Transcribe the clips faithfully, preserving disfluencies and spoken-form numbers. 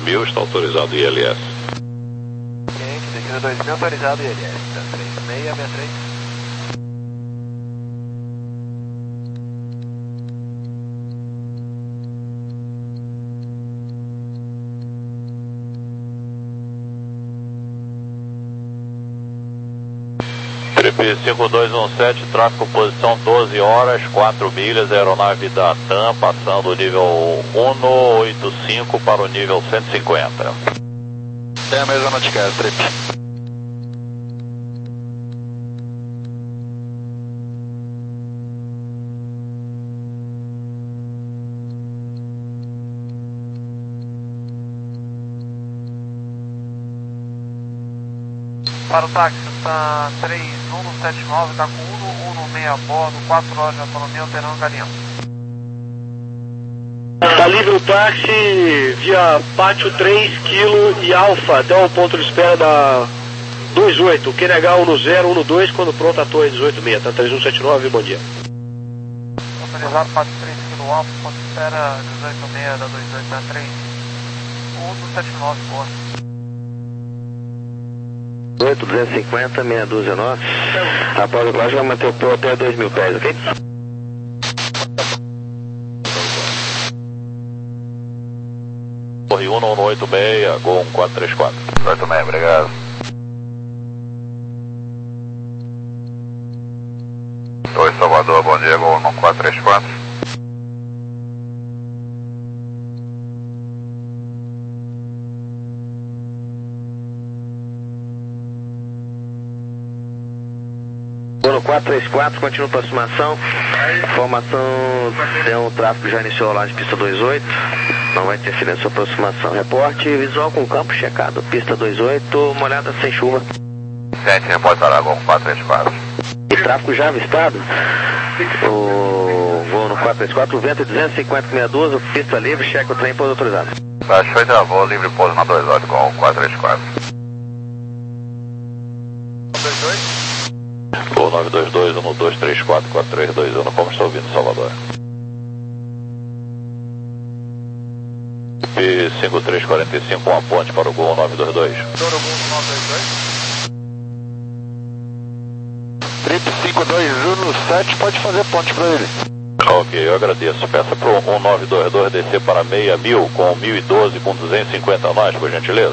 mil, está autorizado I L S. Quente, destino dois mil, autorizado I L S. Tá, três seis seis três. Trip cinco dois um sete, tráfego posição doze horas, quatro milhas, aeronave da TAM, passando o nível cento e oitenta e cinco para o nível cento e cinquenta. É a mesma notificação, Trip. Para o táxi, está três um sete nove, está com um um seis a bordo, quatro horas de autonomia, operando Galeão. Está livre o táxi via Pátio três, Kilo e Alfa, até o ponto de espera da dois oito, Q N H um zero um dois, quando pronto a torre dezoito seis, tá três um sete nove, bom dia. Autorizado Pátio três, Kilo Alfa, ponto de espera dezoito seis da dois oito da três um sete nove, boa. oito, duzentos e cinquenta, meia dúzia nós. Após o clássico vai manter o pô até dois mil pés, ok? Torre um um oito seis, Gol um quatro três quatro. oito seis, obrigado. Oi, Salvador, bom dia, Gol um quatro três quatro. Gol quatro três quatro, continua a aproximação. Informação, tem um tráfego já iniciou lá de pista dois oito. Não vai interferir na sua aproximação. Reporte visual com campo checado. Pista dois oito, molhada sem chuva. Sente, reporte Aragão quatro três quatro. E tráfego já avistado. O voo no quatro três quatro, o vento é duzentos e cinquenta meia dúzia, pista livre, checa o trem pouso autorizado. Baixou e travou, livre pouso na dois oito com quatro três quatro. dois dois? Gol nove dois dois, um dois três quatro, quatro três dois um, como está ouvindo, Salvador? E cinco três quatro cinco, uma ponte para o Gol nove dois dois. Douro Gol nove dois dois. Trip cinco dois um sete, pode fazer ponte para ele. Ok, eu agradeço. Peça para o um nove dois dois descer para meia mil com mil e doze com duzentos e cinquenta nós, por gentileza.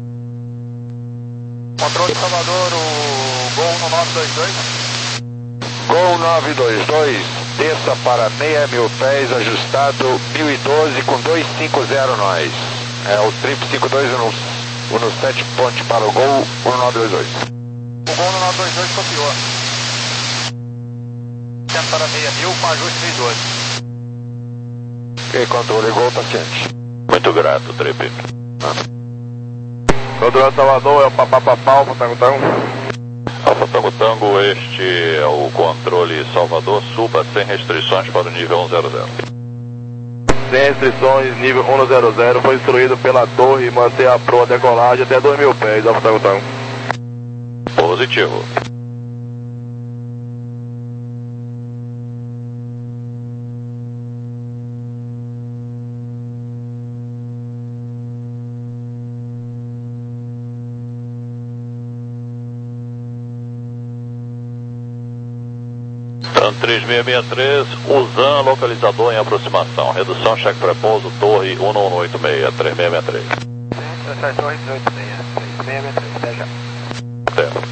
Controle Salvador, o Gol no nove dois dois. Gol nove dois dois, desça para meia mil pés, ajustado mil e doze com duzentos e cinquenta nós. É o Trip cinco dois um sete, ponte para o Gol um nove dois dois. O Gol no nove dois dois copiou. Desce para meia mil com ajuste mil e doze. Ok, controle Gol paciente. Muito grato, Trip. Controle Salvador, é o papapapau, Alfa Tango Tango. Alfa Tango Tango, este é o controle Salvador, suba sem restrições para o nível cento. Sem restrições, nível cento, foi instruído pela torre manter a proa decolagem até dois mil pés, Alfa Tango Tango. Positivo. TAM três seis seis três, Usan, localizador em aproximação. Redução, cheque pré-pouso, torre um um oito seis, três seis seis três. Essa torre dezoito seis, três seis seis três, até já. Até.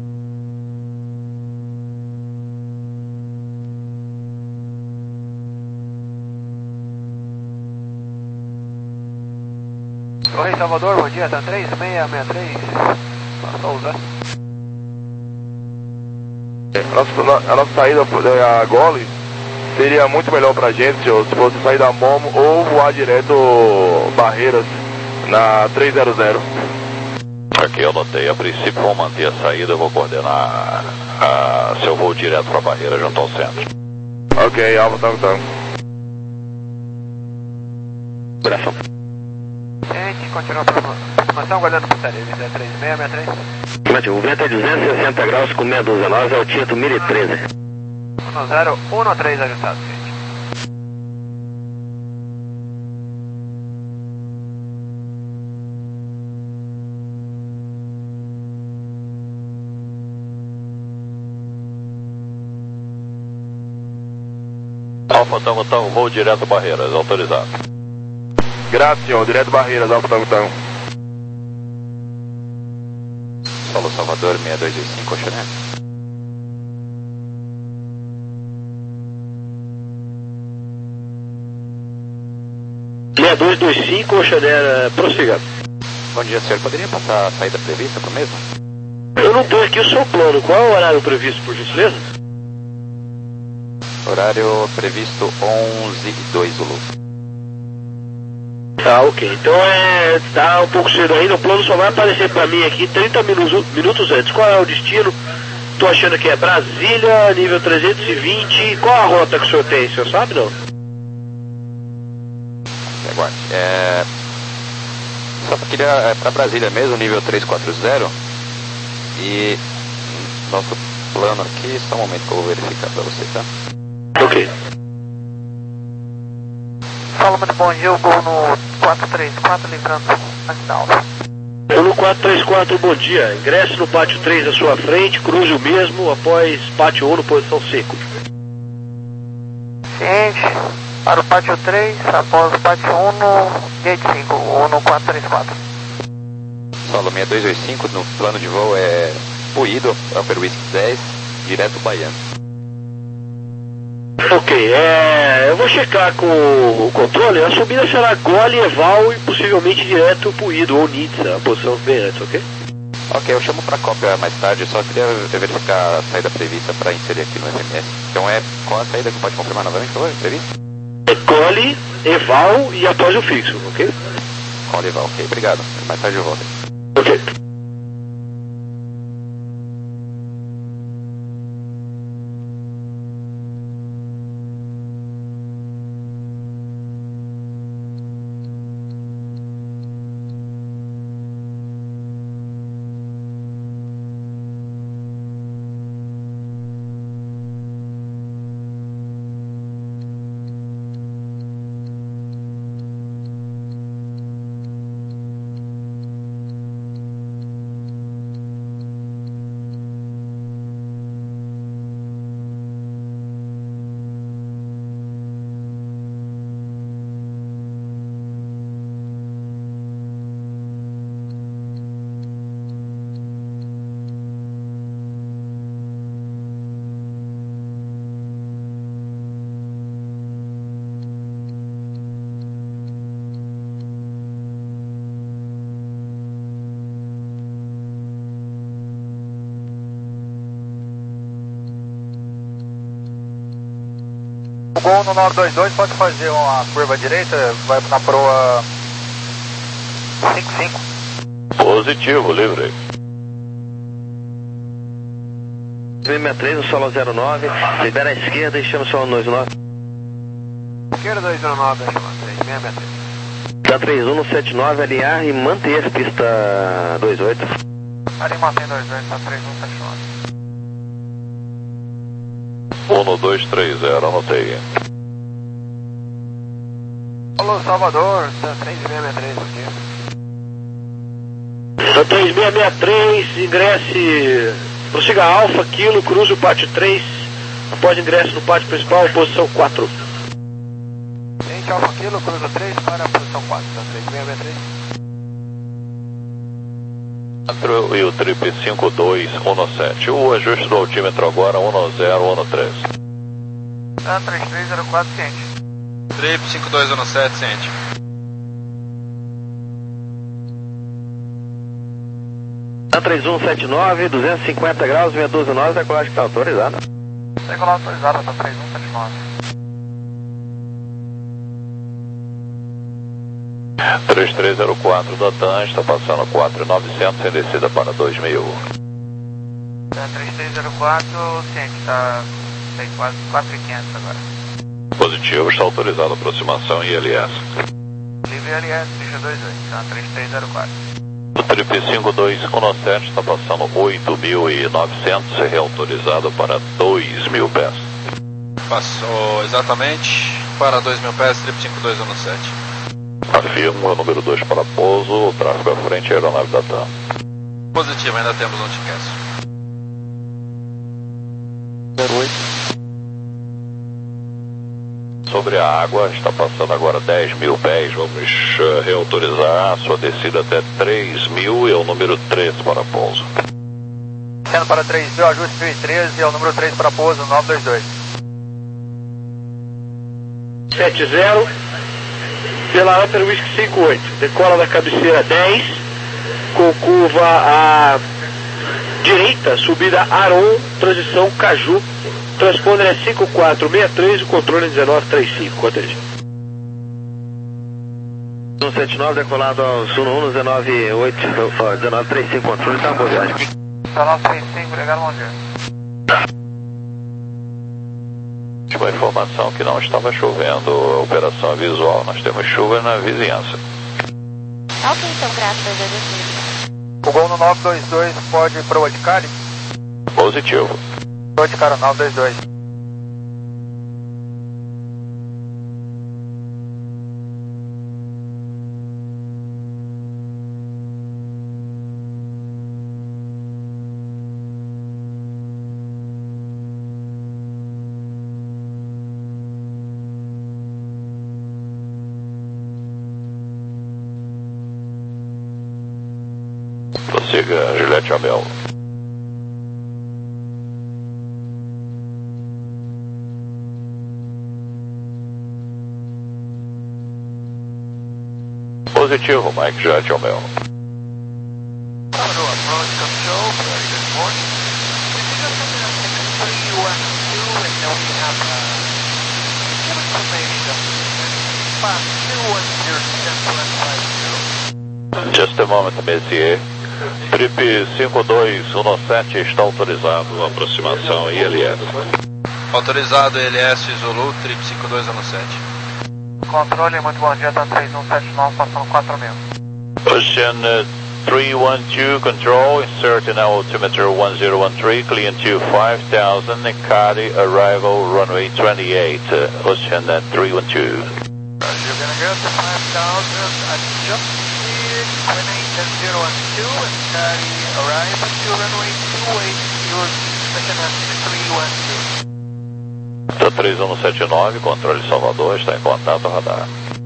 Torre Salvador, bom dia, TAM três seis seis três. Passou Usan. A nossa, a nossa saída, a Gole, seria muito melhor pra gente, senhor, se fosse sair da Momo ou voar direto Barreiras na trezentos. Aqui eu notei, a princípio vou manter a saída, eu vou coordenar a, seu voo direto para a Barreira junto ao centro. Ok, Alfa Tango Tango. Abração. Gente, continua a aproximação, guardando putaria, três seis seis três. O vento é duzentos e sessenta graus com meia dúzia nós, altitude mil e treze. um zero um três ajustado, gente. Alfa Tango Tango, voo direto Barreiras, autorizado. Graças, senhor, direto Barreiras, Alfa Tango Tango. Solo Salvador, seis dois dois cinco, Oxané. seis dois dois cinco, Oxané, prossiga. Bom dia, senhor. Poderia passar a saída prevista para o mesmo? Eu não tenho aqui o seu plano. Qual é o horário previsto, por gentileza? Horário previsto onze e dois, Zulu. Tá, ok. Então é. Tá um pouco cedo ainda. O plano só vai aparecer pra mim aqui trinta minutos, minutos antes. Qual é o destino? Tô achando que é Brasília, nível trezentos e vinte. Qual a rota que o senhor tem? O senhor sabe, não? Aguarde. É... Só queria é para Brasília mesmo, nível trezentos e quarenta. E nosso plano aqui, só um momento que eu vou verificar para você, tá? Ok. Fala, muito bom dia, eu vou no quatro três quatro, lembrando, antes da aula. Eu no quatro três quatro, bom dia. Ingresse no pátio três à sua frente, cruze o mesmo após pátio um, posição cinco. Ciente, para o pátio três, após o pátio um no gate cinco, ou no quatro três quatro. Solo seis dois dois cinco, no plano de voo é Puído, Upper Whisky dez, direto Baiano. Ok, é, eu vou checar com o controle. A subida será Gole, Eval e possivelmente direto Puído ou Nitsa, a posição bem antes, ok? Ok, eu chamo para cópia mais tarde, só queria verificar a saída prevista para inserir aqui no S M S. Então é, qual a saída que pode confirmar novamente, por favor, prevista? É Gole, Eval e após o fixo, ok? Gole, Eval, ok, obrigado. Mais tarde eu volto. Ok. O Gol no nove dois dois pode fazer uma curva direita, vai na proa cinco cinco. Positivo, livre. seis sessenta e três no solo zero nove, libera a esquerda e chama o solo dois nove. Esquerda dois zero nove, chama três seis seis três. Da três um no sete nove, alinhar e manter pista dois oito. Ali mantém dois oito, tá três um sete nove. um no dois três zero, anotei. Alô, Salvador, tá três seis seis três aqui. Da três seis seis três, ingresse, prossiga Alfa, Kilo, cruze o pátio três, após ingresso no pátio principal, posição quatro. Gente, Alfa Kilo, cruza três para a posição quatro, tá três seis seis três. quatro e o trip cinco dois um sete. O ajuste do altímetro agora um zero um três. Tá três três zero quatro, ciente. Trip cinco dois um sete, ciente. Da três um sete nove, duzentos e cinquenta graus, seis doze nós, decolagem que está autorizada. Decolagem autorizada, tá três um sete nove. três três zero quatro da TAM, está passando quatro novecentos em descida para dois mil. Tá três três zero quatro, ciente, tá quase quatro mil e quinhentos agora. Positivo, está autorizada a aproximação e L S. Livre L S, ficha dois oito, tá três três zero quatro. O trip cinco dois um sete está passando oito mil e novecentos e reautorizado para dois mil pés. Passou exatamente para dois mil pés, trip cinco dois um sete. Afirmo, o número dois para pouso, tráfego à frente, aeronave da TAM. Positivo, ainda temos um ticket. zero oito. sobre a água, está passando agora dez mil pés, vamos uh, reautorizar a sua descida até três mil e é o número três para pouso. Sendo para três mil, ajuste mil e treze e é o número três para pouso, nove dois dois. sete zero, pela Upper Whisky cinco oito, decola da cabeceira dez, com curva à direita, subida Aron, transição Caju, transponder é cinco quatro seis três, o controle é dezenove trinta e cinco, corteja. um sete nove, decolado aos um um, dezenove oito, dezenove trinta e cinco, controle, tá, boa viagem. dezenove trinta e cinco, legal, bom dia. Última informação que não estava chovendo, operação visual, nós temos chuva na vizinhança. Ok, então, graças a Deus. O gol no nove dois dois pode ir para o Odicari? Positivo. Odicari, nove dois dois. Prossiga, Juliette Abel. Positivo, Mike Juliette Abel. Just a moment, Messier. Trip cinco dois um sete está autorizado, aproximação I L S. Autorizado I L S Zulu, Trip cinco dois um sete. Controle, muito bom dia, tá três um sete nove, passando quatro mil. Ocean uh, three one two, control, insert now altimeter one zero one three, clean to five thousand, Cari, arrival runway twenty-eight, uh, Ocean uh, three one two. You're gonna get to five thousand, adjust speed, twenty-eight zero one two, and Cari, arrival to runway two eight, your second and three one two. três um sete nove, controle Salvador, está em contato radar.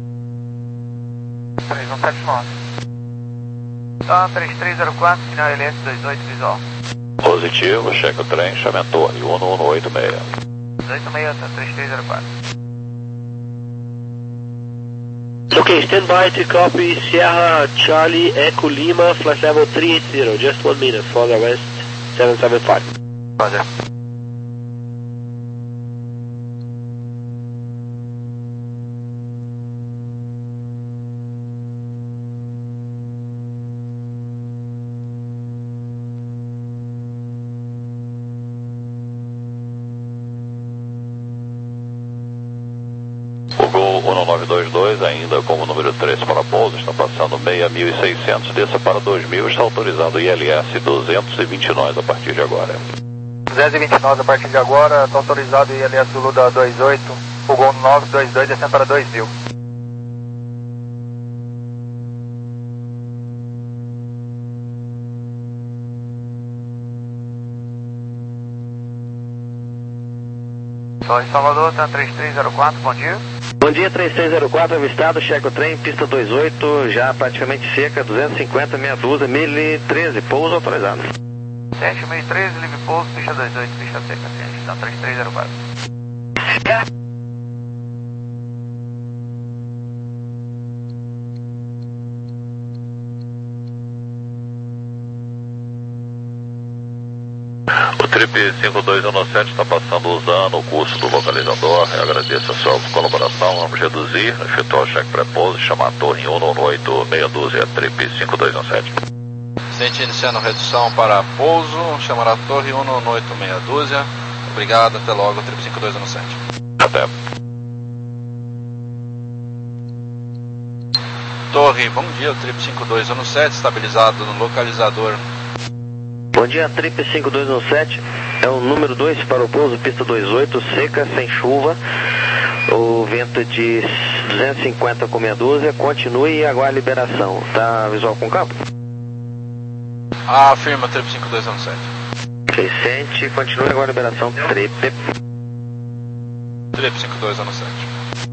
três um sete nove. Tá, três três zero quatro, final L S dois oito visual. Positivo, cheque o trem, chame torre um um oito seis. oito seis, tá, três três zero quatro. Okay, stand by to copy Sierra Charlie Echo Lima, flight level three eight zero, just one minute, for the west seven seven five. Roger. O Gol um nove dois dois, ainda como número três para pouso, está passando seis mil e seiscentos, desça para dois mil, está autorizado I L S duzentos e vinte nós a partir de agora. duzentos e vinte nós a partir de agora, está autorizado I L S Zulu da dois oito, o Gol nove dois dois, descendo para dois mil. Só em Salvador, tá três três zero quatro, bom dia. Bom dia, três três zero quatro, avistado, checa o trem, pista dois oito, já praticamente seca, duzentos e cinquenta, meia dúzia, mil e treze, pouso autorizado. sete mil e treze, livre pouso, pista dois oito, pista seca, ciente, tá três três zero quatro. O Trip cinco dois um sete está passando usando o curso do localizador. Eu agradeço a sua colaboração. Vamos reduzir, efetuar o cheque pré-pouso e chamar a torre um um oito meia dúzia, Trip cinco dois um sete. Sente iniciando redução para pouso, chamará a torre um um oito meia dúzia. Obrigado, até logo, Trip cinco dois um sete. Até. Torre, bom dia, o Trip cinco dois um sete, estabilizado no localizador. Bom dia, Trip cinco dois um sete, é o número dois para o pouso, pista dois oito, seca, sem chuva, o vento de duzentos e cinquenta com meia dúzia, continue e aguarde a liberação. Tá visual com campo? Ah, afirma, Trip cinco dois um sete. Vicente, continue e aguarde a liberação, Trip. Trip cinco dois um sete.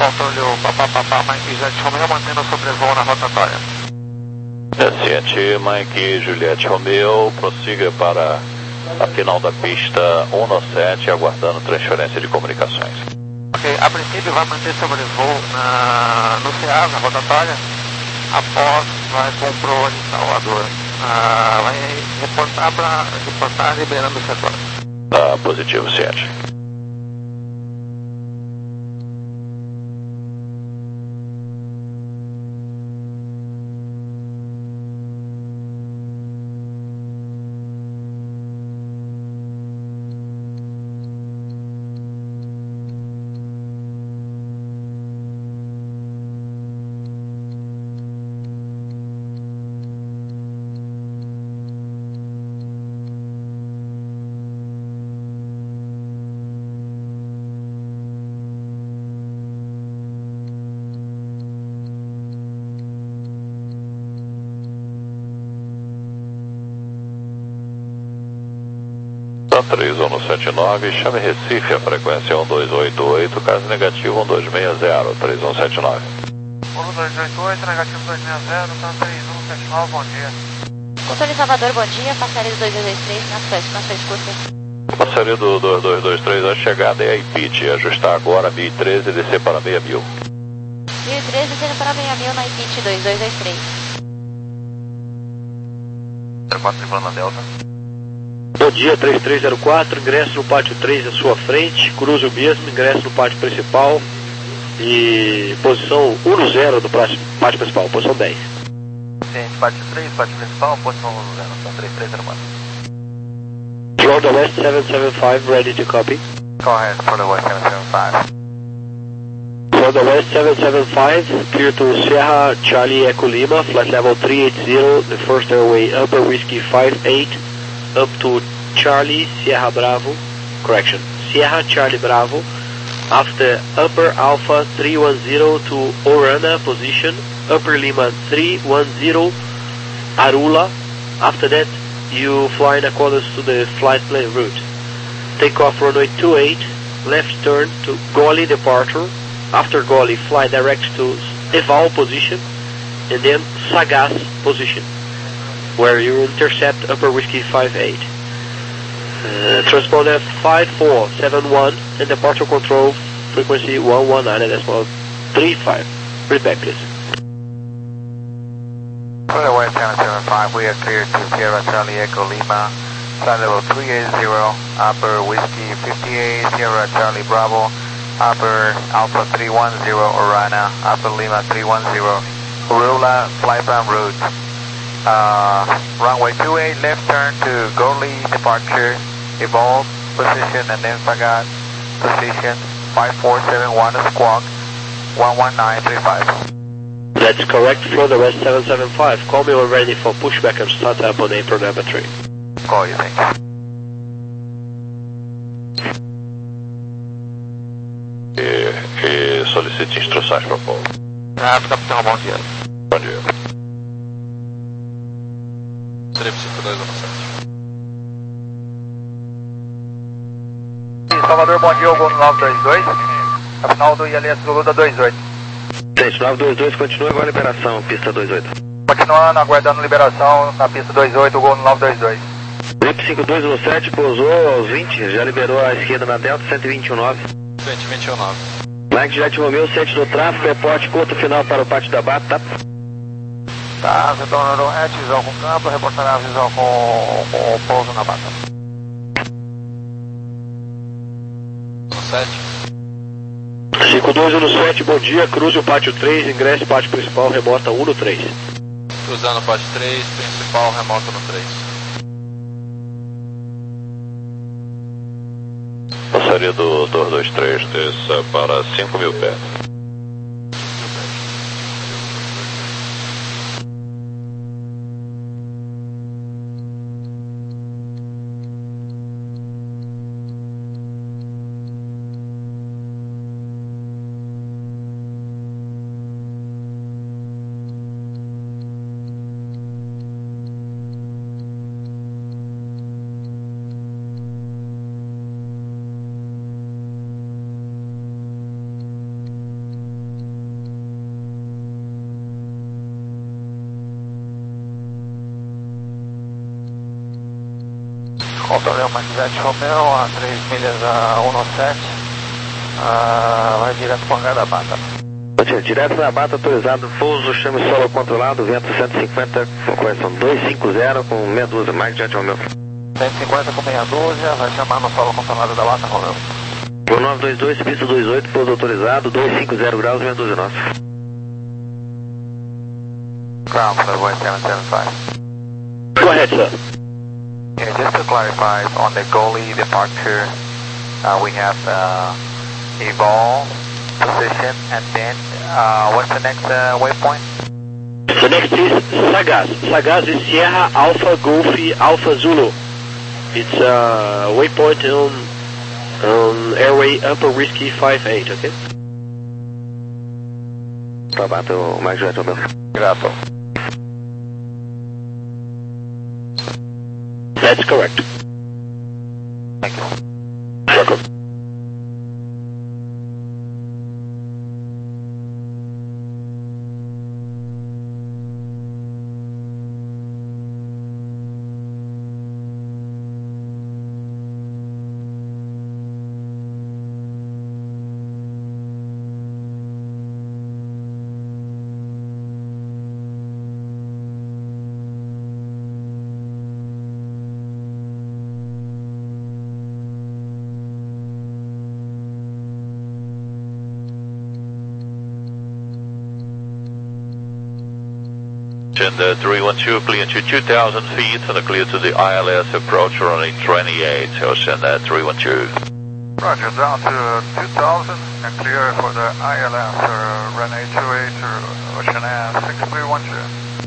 controle papapá, Mike Jet Romeo, mantendo o sobrevoo na rotatória. Ciente, Mike Juliette Romeo, prossiga para a final da pista um sete, aguardando transferência de comunicações. Ok, a princípio vai manter sobrevoo na, no C A, na rotatória, após vai com o Pro de Salvador. Ah, vai reportar para reportar liberando o setor. Tá, positivo, Ciente. três um sete nove, chame Recife, a frequência um dois oito oito, caso negativo um dois seis zero, três um sete nove. um dois oito oito, negativo dois seis zero, tá três um sete nove, bom dia. Controle Salvador, bom dia, passaria do dois dois dois três, nas suas, nas suas curtas. Passaria do dois dois dois três, a chegada é a I P I T, ajustar agora mil e treze e descer para seis mil. mil e treze, descendo para seis mil na I P I T dois dois dois três. zero quatro, tripulando na Delta. Bom dia, três três zero quatro, ingresso no pátio três à sua frente, cruze o mesmo, ingresso no pátio principal e posição um zero do pátio principal, posição dez. Sim, pátio três, pátio principal, posição um zero, então três três zero quatro. Florida West seven seven five, ready to copy. Go ahead, Florida West seven seven five. Florida West seven seven five, clear to Sierra Charlie Echo Lima, flight level three eight zero, the first airway upper whiskey five eight, up to Charlie Sierra Bravo, correction, Sierra Charlie Bravo, after upper Alpha three one zero to Orana position, upper Lima three one zero, Arula, after that you fly in accordance to the flight plan route. Take off runway two eight, left turn to Goli departure, after Goli fly direct to Eval position, and then Sagas position, where you intercept upper whiskey five eight. Uh, transponder five four seven one and departure control frequency one one nine decimal three five. Read back please. Florida West seven seven five, we are clear to Sierra Charlie Echo Lima, flight level three eight zero, upper whiskey fifty-eight, Sierra Charlie Bravo, upper Alpha three one zero, Orana, upper Lima three one zero, Rula, flight plan route. Uh, runway two eight, left turn to Goli departure, evolve position, and then Sagat position, five four seven one squawk, one one nine three five. That's correct, Florida West seven seven five. Call me when ready for pushback and start up on apron number three. Call you, thank you. E, e solicite instruções para o povo. Ah, capitão, bom dia. Bom dia. três cinco dois um sete. Salvador, bom dia, o Gol nove dois dois, a final do I L S Luluda dois oito. Gente, nove dois dois, continua agora a liberação, pista dois oito. Continuando, aguardando liberação na pista dois oito, o Gol nove dois dois. Trip cinco dois um sete, pousou aos vinte, já liberou a esquerda na Delta, cento e vinte e um nove. vinte, vinte e um nove. Mike Jet Romeo, sete no tráfego, reporte curto final para o pátio da Bata, tá? Tá, retornando rete, visual com campo, reportará a visual com, com o pouso na Bata. sete. cinco dois um sete, bom dia, cruze o pátio três, ingresso pátio principal, remota um no três. Cruzando o pátio três, principal, remota no três. Passaria do dois dois três, desça para cinco mil pés. Controle Mike Jet Romeo, a três milhas a um sete, ah, vai direto para o hangar da Bata. Direto da Bata, autorizado, pouso, chame solo controlado, vento cento e cinquenta, com correção duzentos e cinquenta com meia dúzia, Mike Jet Romeo. cento e cinquenta com meia dúzia, vai chamar no solo controlado da Bata Romeo. Por nove dois dois, pista vinte e oito, pouso autorizado, duzentos e cinquenta graus, meia dúzia nossa. Ground for the West seven seven five. Go ahead, sir. Yeah, just to clarify, on the goalie departure, uh, we have uh, Evolve position, and then uh, what's the next uh, waypoint? The next is Sagaz. Sagaz is Sierra Alpha Golf Alpha Zulu. It's a uh, waypoint on, on airway Upper Whiskey five eight, okay? Tá, Bata, o Mike Jet Romeo. Grato. That's correct. Thank you. Welcome. And uh, three one two, clear to two thousand feet and a clear to the I L S approach running twenty-eight, Ocean uh, three one two. Roger, down to two thousand and clear for the I L S, uh, runway two eight, uh, Ocean Air six three one two.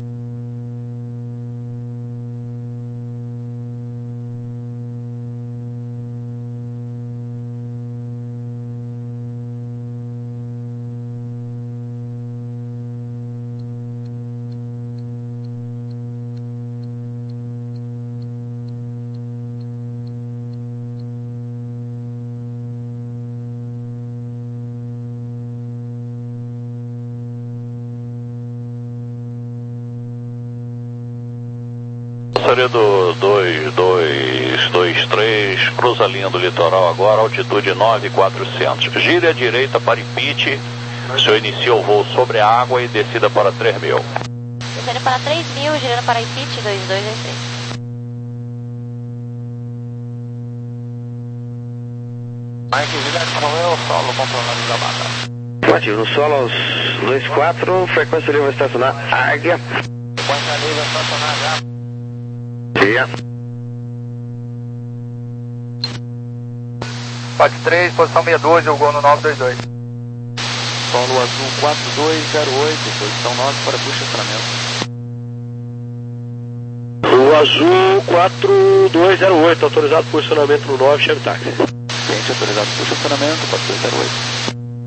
Passaria do dois dois dois três, cruza a linha do litoral agora, altitude nove mil e quatrocentos. Gire à direita para Ipite, o senhor inicia o voo sobre a água e descida para três mil. Descendo para três mil, girando para Ipite, dois dois dois três. Mike Jet Romeo, solo controlado da Bata. Ativo no solo aos dois quatro, frequência livre vai estacionar Águia. Frequência livre estacionar já. Dia. Pode três, posição meia dúzia, o gol no nove dois dois. Solo azul quatro dois zero oito, posição nove para puxa estacionamento. O azul quatro dois zero oito, autorizado posicionamento no nove, chame táxi. Cliente autorizado puxa estacionamento, quatro dois zero oito.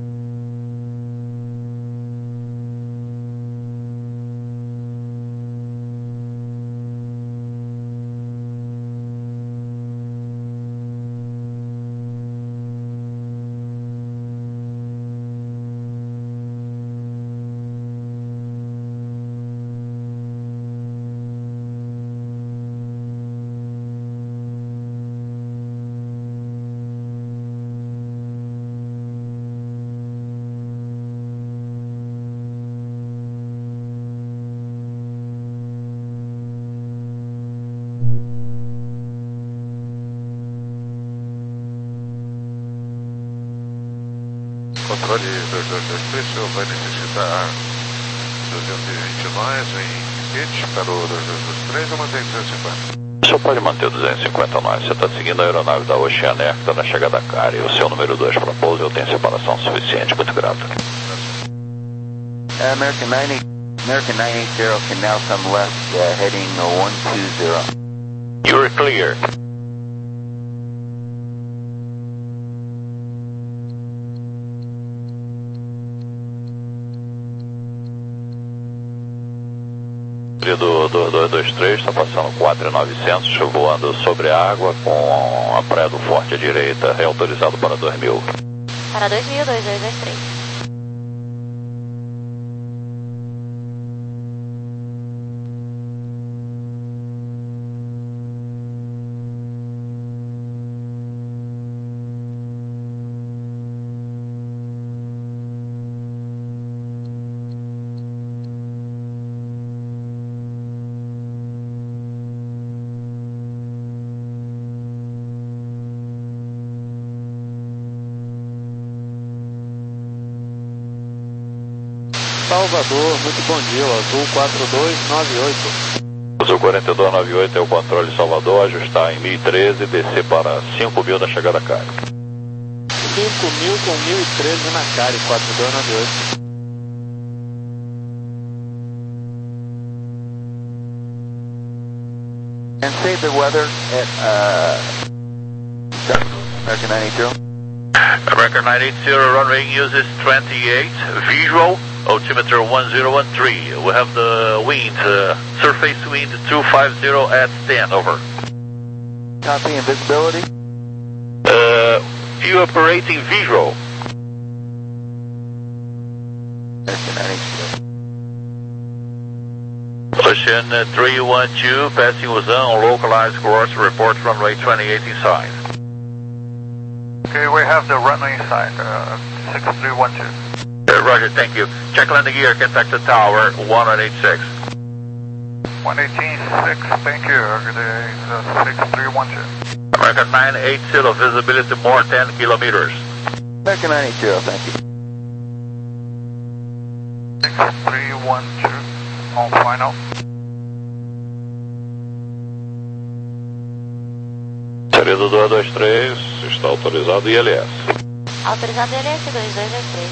Controle dois dois dois três, o senhor vai necessitar duzentos e vinte nós em pitch para o dois dois dois três ou mantém duzentos e cinquenta? O senhor pode manter duzentos e cinquenta nós, você está seguindo a aeronave da Ocean Air que está na chegada a Cari. O seu número dois para pouso, eu tenho separação suficiente, muito grato. Uh, American nine eight, American nine eight zero can now come left, uh, heading uh, one two zero. You're clear. Do, do dois dois três, está passando quatro mil e novecentos, voando sobre a água com a praia do Forte à direita, é autorizado para dois mil. Para dois mil, dois dois dois três. Salvador, muito bom dia, o Azul quatro dois nove oito. Azul quatro dois nove oito é o controle Salvador, ajustar em mil e treze e descer para cinco mil na chegada a Cari. cinco mil com mil e treze na Cari, quatro dois nove oito. And save the weather at uh, American nine eight zero. American nine eight zero runway uses twenty-eight, visual, altimeter one zero one three. We have the wind, uh, surface wind two fifty at ten, over. Copy and visibility? Uh, you operating visual. American nine eight zero. Ocean uh, three one two, passing Luzon on localized course, report runway twenty-eight inside. Okay, we have the runway inside, uh, six three one two. Uh, Roger, thank you. Check landing gear, contact the tower, one eighty-six. one eighty-six, thank you, the uh, six three one two. American nine eight zero, visibility more ten kilometers. American nine eight zero, thank you. six three one two, on final. Seria do dois dois três, está autorizado I L S. Autorizado I L S dois dois dois três.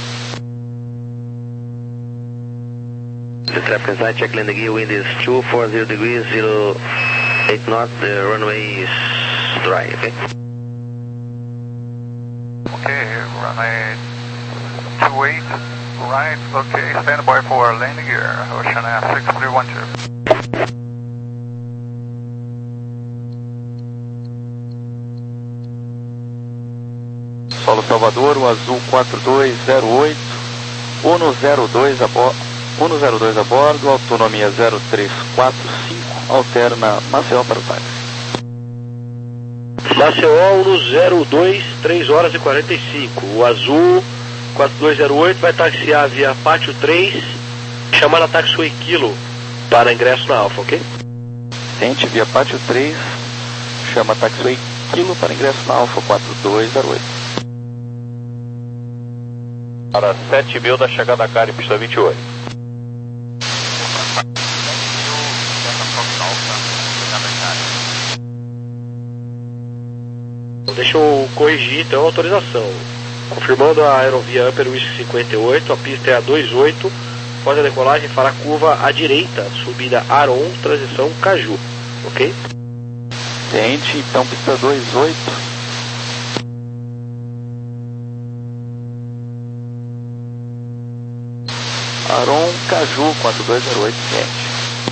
The traffic inside, check landing gear, wind is two forty degrees, zero eight knots, the runway is dry, okay? Okay, runway two eight, right, okay, stand by for landing gear, Ocean Air six three one two. Solo Salvador, o Azul quatro dois zero oito, um zero dois a bordo, um zero dois a bordo, autonomia zero três quatro cinco, alterna Maceió para o táxi. Maceió um zero dois, três horas e quarenta e cinco. O Azul quatro dois zero oito vai taxiar via Pátio três, chamar a Taxiway Kilo para ingresso na Alfa, ok? Tente via Pátio três, chama Taxiway Kilo para ingresso na Alfa quatro dois zero oito. Para sete mil da chegada a Cari, pista vinte e oito. Deixa eu corrigir então a autorização. Confirmando a aerovia Upper Whisky cinquenta e oito, a pista é a vinte e oito, após a decolagem fará curva à direita, subida Aron, transição Caju, ok? Tente, então pista vinte e oito. Aron Caju quatro dois zero oito, tente.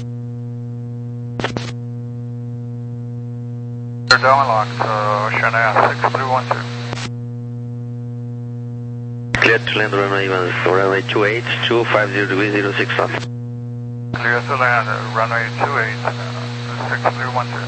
You're down and locked, uh, Ocean Air six three one two. Clear to land runway, runway two eight, two fifty degrees, zero six knots. Clear to land, uh, runway two eight, uh, six three one two.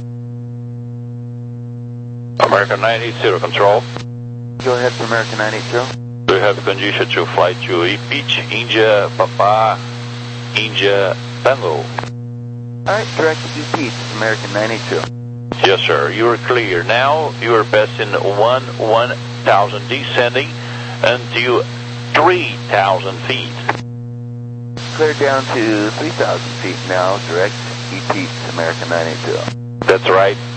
American nine eight zero, control. Go ahead for American nine eight zero. Do you have condition to fly to Ipitch, India, Papa, India, Tango? Alright, direct to Pete, American nine eight zero. Yes, sir. You are clear. Now you are passing one one thousand, descending until three thousand feet. Clear down to three thousand feet now, direct E P to American nine eight zero. That's right.